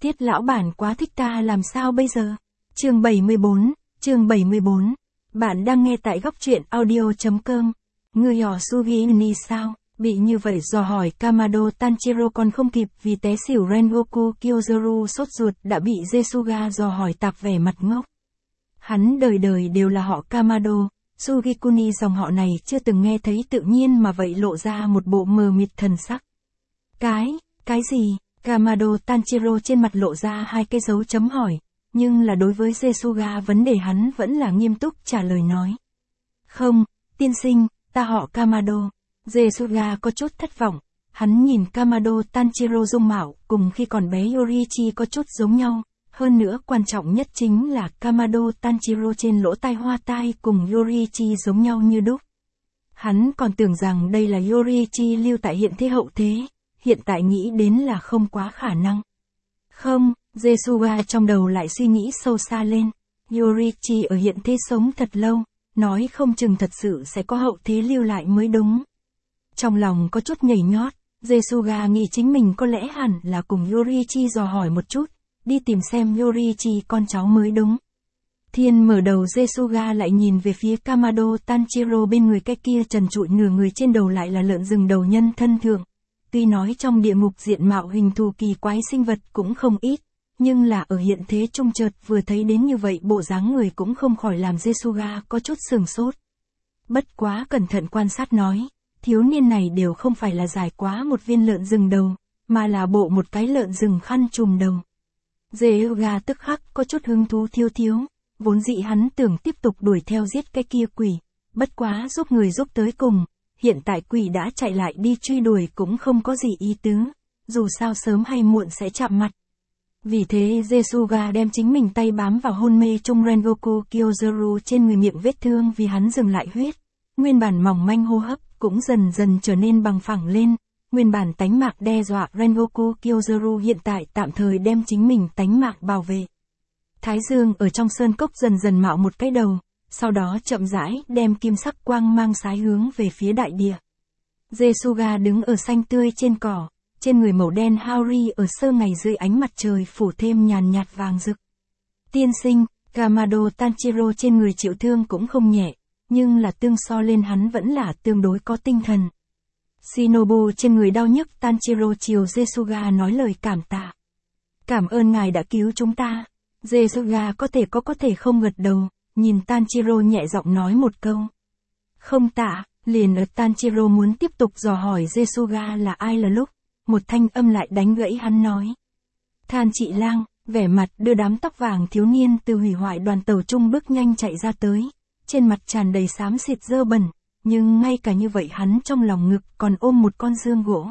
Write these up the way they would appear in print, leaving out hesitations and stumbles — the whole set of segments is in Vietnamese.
Tiết lão bản quá thích ta làm sao bây giờ? Chương 74. Bạn đang nghe tại góc truyện audio.com. Người nhỏ Sugi ni sao? Bị như vậy dò hỏi Kamado Tanjiro còn không kịp vì té xỉu Rengoku Kyozaru sốt ruột đã bị Jesuga dò hỏi tạp vẻ mặt ngốc. Hắn đời đời đều là họ Kamado, Sugikuni dòng họ này chưa từng nghe thấy tự nhiên mà vậy lộ ra một bộ mờ mịt thần sắc. Cái gì? Kamado Tanjiro trên mặt lộ ra hai cái dấu chấm hỏi, nhưng là đối với Jesuga vấn đề hắn vẫn là nghiêm túc trả lời nói. Không, tiên sinh, ta họ Kamado. Jesuga có chút thất vọng, hắn nhìn Kamado Tanjiro dung mạo cùng khi còn bé Yoriichi có chút giống nhau, hơn nữa quan trọng nhất chính là Kamado Tanjiro trên lỗ tai hoa tai cùng Yoriichi giống nhau như đúc. Hắn còn tưởng rằng đây là Yoriichi lưu tại hiện thế hậu thế, hiện tại nghĩ đến là không quá khả năng. Không, Jesuga trong đầu lại suy nghĩ sâu xa lên, Yoriichi ở hiện thế sống thật lâu, nói không chừng thật sự sẽ có hậu thế lưu lại mới đúng. Trong lòng có chút nhảy nhót, Jesuga nghĩ chính mình có lẽ hẳn là cùng Yoriichi dò hỏi một chút, đi tìm xem Yoriichi con cháu mới đúng. Thiên mở đầu Jesuga lại nhìn về phía Kamado Tanjiro bên người cái kia trần trụi nửa người trên đầu lại là lợn rừng đầu nhân thân thượng. Tuy nói trong địa ngục diện mạo hình thù kỳ quái sinh vật cũng không ít, nhưng là ở hiện thế trung chợt vừa thấy đến như vậy bộ dáng người cũng không khỏi làm Jesuga có chút sừng sốt. Bất quá cẩn thận quan sát nói, thiếu niên này đều không phải là dài quá một viên lợn rừng đầu, mà là bộ một cái lợn rừng khăn trùm đầu. Jesuga tức khắc có chút hứng thú thiếu, vốn dĩ hắn tưởng tiếp tục đuổi theo giết cái kia quỷ, bất quá giúp người giúp tới cùng. Hiện tại quỷ đã chạy lại đi truy đuổi cũng không có gì ý tứ, dù sao sớm hay muộn sẽ chạm mặt. Vì thế Jesuga đem chính mình tay bám vào hôn mê trong Rengoku Kyozaru trên người miệng vết thương vì hắn dừng lại huyết. Nguyên bản mỏng manh hô hấp cũng dần dần trở nên bằng phẳng lên, nguyên bản tánh mạng đe dọa Rengoku Kyozaru hiện tại tạm thời đem chính mình tánh mạng bảo vệ. Thái dương ở trong sơn cốc dần dần mạo một cái đầu. Sau đó chậm rãi đem kim sắc quang mang sái hướng về phía đại địa. Jesuga đứng ở xanh tươi trên cỏ, trên người màu đen Haori ở sơ ngày dưới ánh mặt trời phủ thêm nhàn nhạt vàng rực. Tiên sinh, Kamado Tanjiro trên người chịu thương cũng không nhẹ, nhưng là tương so lên hắn vẫn là tương đối có tinh thần. Shinobu trên người đau nhức Tanjiro chiều Jesuga nói lời cảm tạ. Cảm ơn ngài đã cứu chúng ta. Jesuga có thể không gật đầu. Nhìn Tanjiro nhẹ giọng nói một câu. Không tạ, liền ở Tanjiro muốn tiếp tục dò hỏi Jesuga là ai là lúc, một thanh âm lại đánh gãy hắn nói. Than chị lang, vẻ mặt đưa đám tóc vàng thiếu niên từ hủy hoại đoàn tàu trung bước nhanh chạy ra tới, trên mặt tràn đầy xám xịt dơ bẩn, nhưng ngay cả như vậy hắn trong lòng ngực còn ôm một con dương gỗ.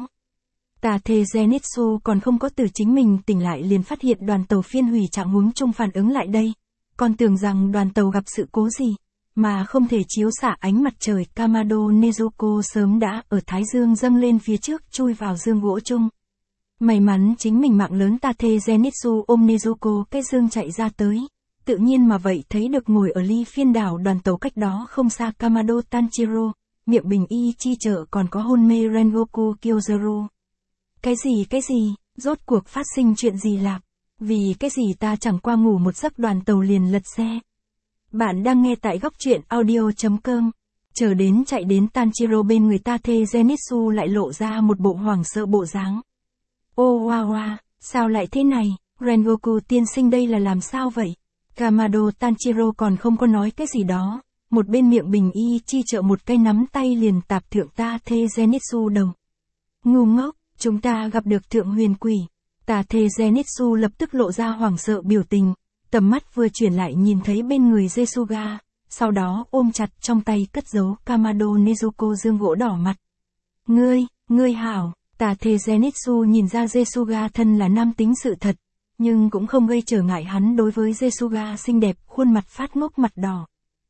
Tà Thề Zenitsu còn không có từ chính mình tỉnh lại liền phát hiện đoàn tàu phiên hủy trạng huống chung phản ứng lại đây. Còn tưởng rằng đoàn tàu gặp sự cố gì, mà không thể chiếu xạ ánh mặt trời. Kamado Nezuko sớm đã ở thái dương dâng lên phía trước chui vào dương gỗ chung. May mắn chính mình mạng lớn Tate Zenitsu ôm Nezuko cái dương chạy ra tới. Tự nhiên mà vậy thấy được ngồi ở ly phiên đảo đoàn tàu cách đó không xa Kamado Tanjiro, miệng bình y chi trợ còn có hôn mê Rengoku Kyozaru. Cái gì, rốt cuộc phát sinh chuyện gì lạp? Vì cái gì ta chẳng qua ngủ một giấc đoàn tàu liền lật xe. Bạn đang nghe tại góc truyện audio.com. Chờ đến chạy đến Tanjiro bên người Tate Zenitsu lại lộ ra một bộ hoảng sợ bộ dáng. Ô wow, sao lại thế này, Rengoku tiên sinh đây là làm sao vậy? Kamado Tanjiro còn không có nói cái gì đó, một bên miệng bình y chi trợ một cây nắm tay liền tạp thượng Tate Zenitsu đầu. Ngu ngốc, chúng ta gặp được thượng huyền quỷ. Tate Zenitsu lập tức lộ ra hoảng sợ biểu tình, tầm mắt vừa chuyển lại nhìn thấy bên người Jesuga, sau đó ôm chặt trong tay cất giấu Kamado Nezuko dương gỗ đỏ mặt. Ngươi hảo, Tate Zenitsu nhìn ra Jesuga thân là nam tính sự thật, nhưng cũng không gây trở ngại hắn đối với Jesuga xinh đẹp khuôn mặt phát ngốc mặt đỏ.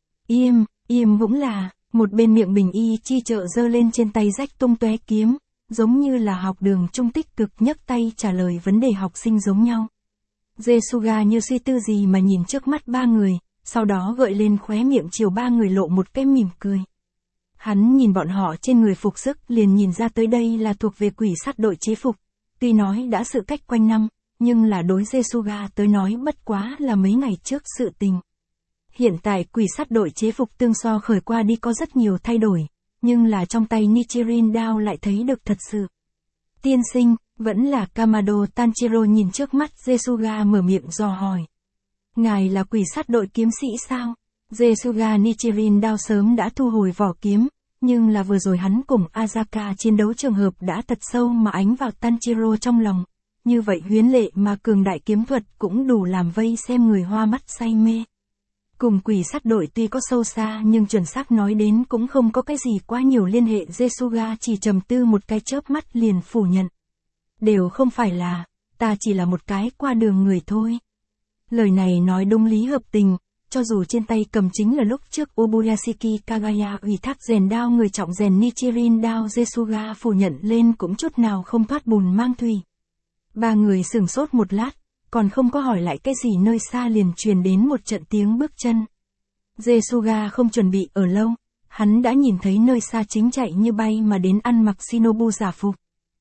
Im cũng là, một bên miệng bình y chi trợ giơ lên trên tay rách tung tóe kiếm. Giống như là học đường trung tích cực nhấc tay trả lời vấn đề học sinh giống nhau. Jesuga như suy tư gì mà nhìn trước mắt ba người, sau đó gợi lên khóe miệng chiều ba người lộ một cái mỉm cười. Hắn nhìn bọn họ trên người phục sức liền nhìn ra tới đây là thuộc về quỷ sát đội chế phục, tuy nói đã sự cách quanh năm, nhưng là đối Jesuga tới nói bất quá là mấy ngày trước sự tình. Hiện tại quỷ sát đội chế phục tương so khởi qua đi có rất nhiều thay đổi, nhưng là trong tay Nichirin Dao lại thấy được thật sự. Tiên sinh, vẫn là Kamado Tanjiro nhìn trước mắt Jesuga mở miệng dò hỏi. Ngài là quỷ sát đội kiếm sĩ sao? Jesuga Nichirin Dao sớm đã thu hồi vỏ kiếm, nhưng là vừa rồi hắn cùng Azaka chiến đấu trường hợp đã thật sâu mà ánh vào Tanjiro trong lòng. Như vậy huyến lệ mà cường đại kiếm thuật cũng đủ làm vây xem người hoa mắt say mê. Cùng quỷ sát đội tuy có sâu xa nhưng chuẩn xác nói đến cũng không có cái gì quá nhiều liên hệ. Jesuga chỉ trầm tư một cái chớp mắt liền phủ nhận. Đều không phải là, ta chỉ là một cái qua đường người thôi. Lời này nói đúng lý hợp tình, cho dù trên tay cầm chính là lúc trước Obuyashiki Kagaya ủy thác rèn đao người trọng rèn Nichirin Dao, Jesuga phủ nhận lên cũng chút nào không thoát bùn mang thủy. Ba người sửng sốt một lát, còn không có hỏi lại cái gì nơi xa liền truyền đến một trận tiếng bước chân. Jesuga không chuẩn bị ở lâu, hắn đã nhìn thấy nơi xa chính chạy như bay mà đến ăn mặc shinobu giả phục.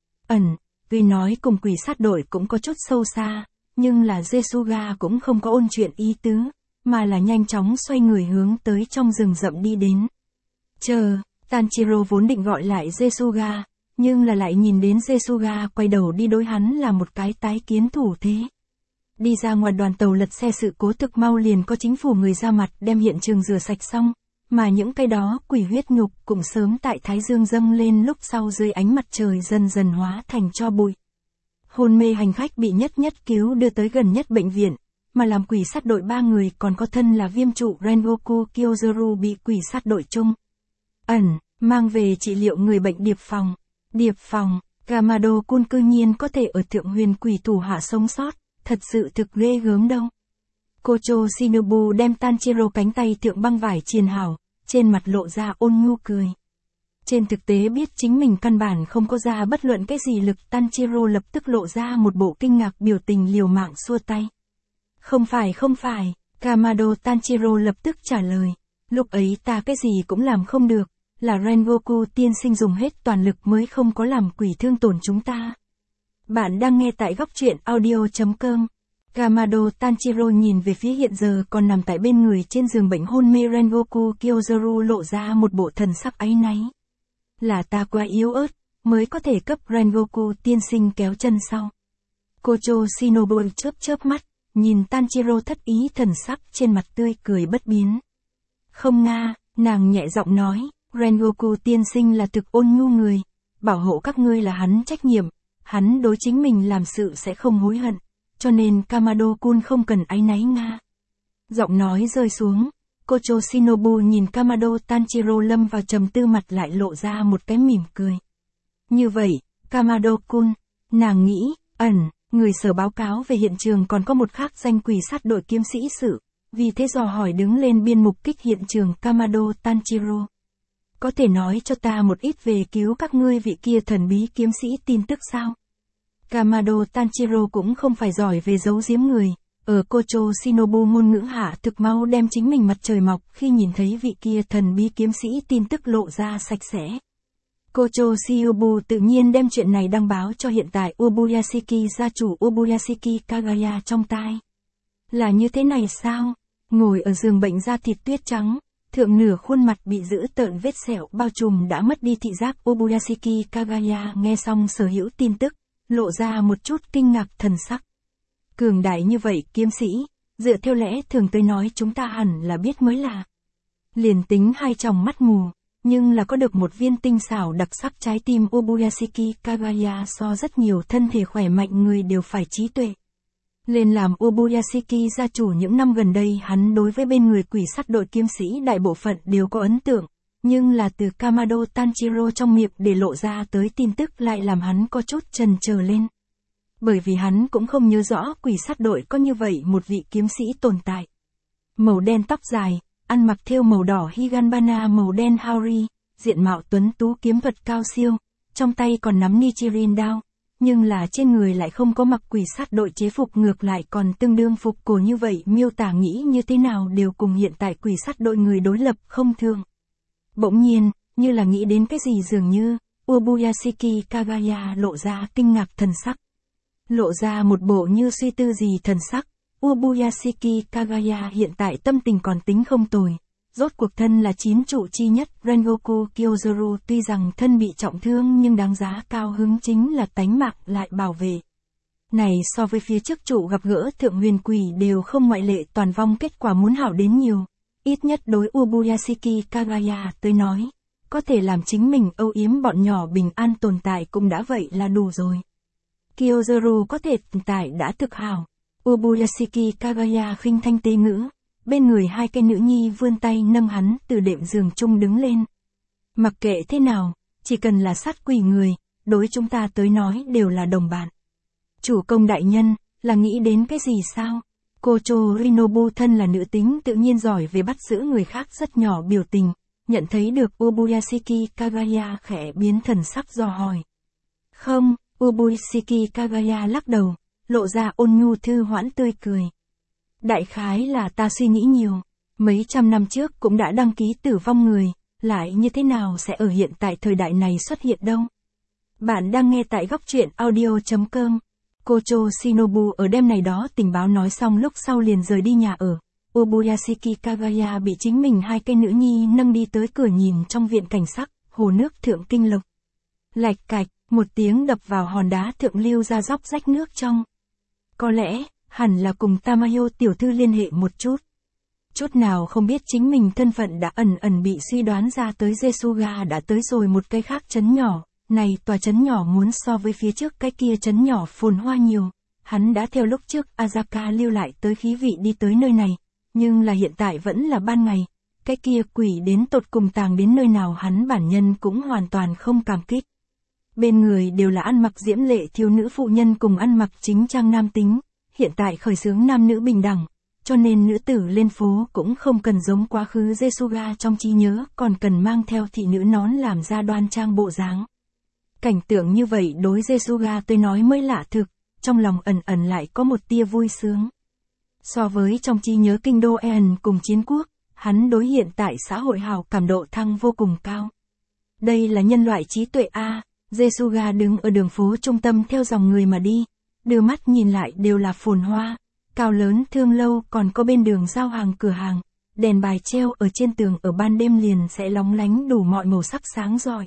Tuy nói cùng quỷ sát đội cũng có chút sâu xa, nhưng là Jesuga cũng không có ôn chuyện ý tứ, mà là nhanh chóng xoay người hướng tới trong rừng rậm đi đến. Chờ, Tanjiro vốn định gọi lại Jesuga, nhưng là lại nhìn đến Jesuga quay đầu đi đối hắn là một cái tái kiến thủ thế. Đi ra ngoài đoàn tàu lật xe sự cố thực mau liền có chính phủ người ra mặt đem hiện trường rửa sạch xong, mà những cái đó quỷ huyết nhục cũng sớm tại Thái Dương dâng lên lúc sau dưới ánh mặt trời dần dần hóa thành tro bụi. Hôn mê hành khách bị nhất cứu đưa tới gần nhất bệnh viện, mà làm quỷ sát đội 3 người còn có thân là viêm trụ Rengoku Kyozaru bị quỷ sát đội chung mang về trị liệu người bệnh Điệp Phòng, Kamado-kun cư nhiên có thể ở thượng huyền quỷ thủ hạ sống sót, thật sự thực ghê gớm đâu. Kocho Shinobu đem Tanjiro cánh tay thượng băng vải triền hảo, trên mặt lộ ra ôn nhu cười. Trên thực tế biết chính mình căn bản không có ra bất luận cái gì lực, Tanjiro lập tức lộ ra một bộ kinh ngạc biểu tình liều mạng xua tay. Không phải, Kamado Tanjiro lập tức trả lời. Lúc ấy ta cái gì cũng làm không được, là Rengoku tiên sinh dùng hết toàn lực mới không có làm quỷ thương tổn chúng ta. Bạn đang nghe tại góc truyện audio.com. Kamado Tanjiro nhìn về phía hiện giờ còn nằm tại bên người trên giường bệnh hôn mê Rengoku Kyozaru lộ ra một bộ thần sắc áy náy. Là ta quá yếu ớt, mới có thể cấp Rengoku tiên sinh kéo chân sau. Kocho Shinobu chớp mắt, nhìn Tanjiro thất ý thần sắc trên mặt tươi cười bất biến. Không nga, nàng nhẹ giọng nói, Rengoku tiên sinh là thực ôn nhu người, bảo hộ các ngươi là hắn trách nhiệm, hắn đối chính mình làm sự sẽ không hối hận, cho nên Kamado-kun không cần áy náy nga. Giọng nói rơi xuống, Kocho Shinobu nhìn Kamado Tanjiro lâm vào trầm tư mặt lại lộ ra một cái mỉm cười. Như vậy, Kamado-kun, nàng nghĩ, người sở báo cáo về hiện trường còn có một khác danh quỷ sát đội kiếm sĩ sự, vì thế dò hỏi đứng lên biên mục kích hiện trường Kamado Tanjiro. Có thể nói cho ta một ít về cứu các ngươi vị kia thần bí kiếm sĩ tin tức sao? Kamado Tanjiro cũng không phải giỏi về giấu giếm người, ở Kocho Shinobu ngôn ngữ hạ thực mau đem chính mình mặt trời mọc khi nhìn thấy vị kia thần bí kiếm sĩ tin tức lộ ra sạch sẽ. Kocho Shinobu tự nhiên đem chuyện này đăng báo cho hiện tại Obuyashiki gia chủ Obuyashiki Kagaya trong tai. Là như thế này sao? Ngồi ở giường bệnh da thịt tuyết trắng, thượng nửa khuôn mặt bị giữ tợn vết sẹo bao trùm đã mất đi thị giác Obuyashiki Kagaya nghe xong sở hữu tin tức, lộ ra một chút kinh ngạc thần sắc. Cường đại như vậy kiếm sĩ, dựa theo lẽ thường tới nói chúng ta hẳn là biết mới là. Liền tính hai tròng mắt mù, nhưng là có được một viên tinh xảo đặc sắc trái tim Obuyashiki Kagaya so rất nhiều thân thể khỏe mạnh người đều phải trí tuệ. Lên làm Obuyashiki gia chủ những năm gần đây hắn đối với bên người quỷ sát đội kiếm sĩ đại bộ phận đều có ấn tượng, nhưng là từ Kamado Tanjiro trong miệng để lộ ra tới tin tức lại làm hắn có chút chần chờ lên. Bởi vì hắn cũng không nhớ rõ quỷ sát đội có như vậy một vị kiếm sĩ tồn tại. Màu đen tóc dài, ăn mặc thêu màu đỏ higanbana màu đen haori, diện mạo tuấn tú kiếm thuật cao siêu, trong tay còn nắm Nichirin đao, nhưng là trên người lại không có mặc quỷ sát đội chế phục, ngược lại còn tương đương phục cổ như vậy, miêu tả nghĩ như thế nào đều cùng hiện tại quỷ sát đội người đối lập không thường. Bỗng nhiên, như là nghĩ đến cái gì dường như, Obuyashiki Kagaya lộ ra kinh ngạc thần sắc. lộ ra một bộ như suy tư gì thần sắc. Ubuyashiki Kagaya hiện tại tâm tình còn tính không tồi. Rốt cuộc thân là 9 trụ chi nhất Rengoku Kyojuro tuy rằng thân bị trọng thương nhưng đáng giá cao hứng chính là tánh mạng lại bảo vệ. Này so với phía trước trụ gặp gỡ thượng huyền quỷ đều không ngoại lệ toàn vong kết quả muốn hảo đến nhiều. Ít nhất đối Ubuyashiki Kagaya tới nói, có thể làm chính mình âu yếm bọn nhỏ bình an tồn tại cũng đã vậy là đủ rồi. Kyojuro có thể tồn tại đã thực hảo. Ubuyashiki Kagaya khinh thanh tế ngữ, bên người hai cây nữ nhi vươn tay nâng hắn từ đệm giường chung đứng lên. Mặc kệ thế nào, chỉ cần là sát quỷ người, đối chúng ta tới nói đều là đồng bạn. Chủ công đại nhân, là nghĩ đến cái gì sao? Kocho Rinobu thân là nữ tính tự nhiên giỏi về bắt giữ người khác rất nhỏ biểu tình, nhận thấy được Ubuyashiki Kagaya khẽ biến thần sắc dò hỏi. Không, Ubuyashiki Kagaya lắc đầu, lộ ra ôn nhu thư hoãn tươi cười. Đại khái là ta suy nghĩ nhiều, mấy trăm năm trước cũng đã đăng ký tử vong người, lại như thế nào sẽ ở hiện tại thời đại này xuất hiện đâu. Bạn đang nghe tại góc truyện audio.com. Kocho Shinobu ở đêm này đó tình báo nói xong lúc sau liền rời đi nhà ở. Ubuyashiki Kagaya bị chính mình hai cây nữ nhi nâng đi tới cửa nhìn trong viện cảnh sắc, hồ nước thượng kinh lộc. Lạch cạch, một tiếng đập vào hòn đá thượng lưu ra róc rách nước trong. Có lẽ, hẳn là cùng Tamayo tiểu thư liên hệ một chút. Chút nào không biết chính mình thân phận đã ẩn ẩn bị suy đoán ra tới Jesuga đã tới rồi một cái khác trấn nhỏ. Này tòa trấn nhỏ muốn so với phía trước cái kia trấn nhỏ phồn hoa nhiều. Hắn đã theo lúc trước Azaka lưu lại tới khí vị đi tới nơi này. Nhưng là hiện tại vẫn là ban ngày. Cái kia quỷ đến tột cùng tàng đến nơi nào hắn bản nhân cũng hoàn toàn không cảm kích. Bên người đều là ăn mặc diễm lệ thiếu nữ phụ nhân cùng ăn mặc chính trang nam tính. Hiện tại khởi xướng nam nữ bình đẳng. Cho nên nữ tử lên phố cũng không cần giống quá khứ Jesuga trong trí nhớ, còn cần mang theo thị nữ nón làm ra đoan trang bộ dáng. Cảnh tượng như vậy đối Jesuga tôi nói mới lạ thực, trong lòng ẩn ẩn lại có một tia vui sướng. So với trong trí nhớ kinh đô Eon cùng chiến quốc, hắn đối hiện tại xã hội hào cảm độ thăng vô cùng cao. Đây là nhân loại trí tuệ A, Jesuga đứng ở đường phố trung tâm theo dòng người mà đi, đưa mắt nhìn lại đều là phồn hoa, cao lớn thương lâu còn có bên đường giao hàng cửa hàng, đèn bài treo ở trên tường ở ban đêm liền sẽ lóng lánh đủ mọi màu sắc sáng rọi.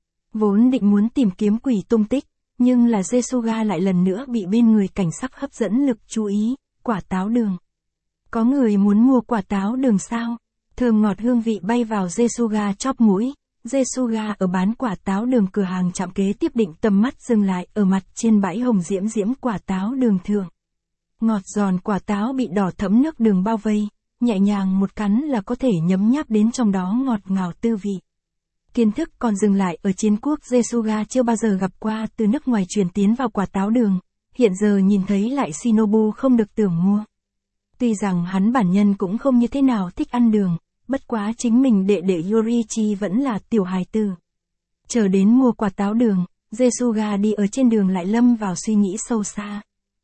Vốn định muốn tìm kiếm quỷ tung tích, nhưng là Jesuga lại lần nữa bị bên người cảnh sắc hấp dẫn lực chú ý, quả táo đường. Có người muốn mua quả táo đường sao? Thơm ngọt hương vị bay vào Jesuga chóp mũi. Jesuga ở bán quả táo đường cửa hàng chạm kế tiếp định tầm mắt dừng lại ở mặt trên bãi hồng diễm diễm quả táo đường thượng. Ngọt giòn quả táo bị đỏ thẫm nước đường bao vây, nhẹ nhàng một cắn là có thể nhấm nháp đến trong đó ngọt ngào tư vị. Kiến thức còn dừng lại ở chiến quốc Jesuga chưa bao giờ gặp qua từ nước ngoài truyền tiến vào quả táo đường, hiện giờ nhìn thấy lại Shinobu không được tưởng mua. Tuy rằng hắn bản nhân cũng không như thế nào thích ăn đường, bất quá chính mình đệ đệ Yorichi vẫn là tiểu hài tử. Chờ đến mua quả táo đường, Jesuga đi ở trên đường lại lâm vào suy nghĩ sâu xa.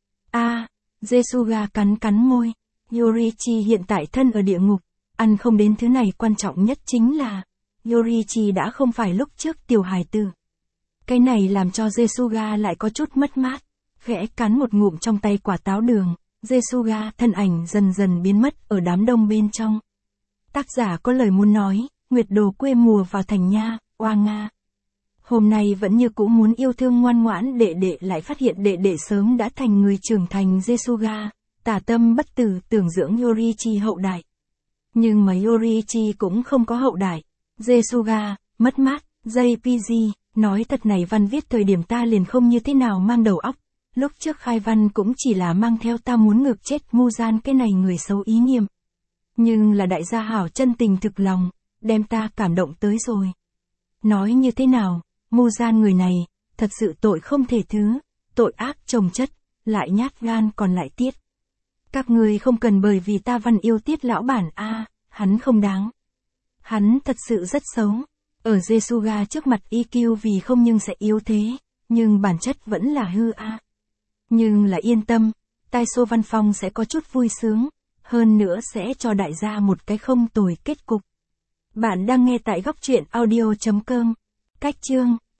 Jesuga cắn môi, Yorichi hiện tại thân ở địa ngục, ăn không đến thứ này quan trọng nhất chính là Yorichi đã không phải lúc trước tiểu hài tử. Cái này làm cho Jesuga lại có chút mất mát, khẽ cắn một ngụm trong tay quả táo đường, Jesuga thân ảnh dần dần biến mất ở đám đông bên trong. Tác giả có lời muốn nói, Nguyệt đồ quê mùa vào thành nha, oa nga. Hôm nay vẫn như cũ muốn yêu thương ngoan ngoãn đệ đệ lại phát hiện đệ đệ sớm đã thành người trưởng thành Jesuga, tả tâm bất tử tưởng dưỡng Yorichi hậu đại. Nhưng mà Yorichi cũng không có hậu đại. Jesuga, mất mát, JPG, nói thật này văn viết thời điểm ta liền không như thế nào mang đầu óc. Lúc trước khai văn cũng chỉ là mang theo ta muốn ngược chết Muzan cái này người xấu ý niệm. Nhưng là đại gia hảo chân tình thực lòng, đem ta cảm động tới rồi. Nói như thế nào, Muzan người này, thật sự tội không thể thứ, tội ác chồng chất, lại nhát gan còn lại tiết. Các người không cần bởi vì ta văn yêu tiết lão bản hắn không đáng. Hắn thật sự rất xấu. Ở Jesuga trước mặt EQ vì không nhưng sẽ yếu thế, nhưng bản chất vẫn là hư Nhưng là yên tâm, Taiso văn phòng sẽ có chút vui sướng, hơn nữa sẽ cho đại gia một cái không tồi kết cục. Bạn đang nghe tại góc truyện audio.com. Cách chương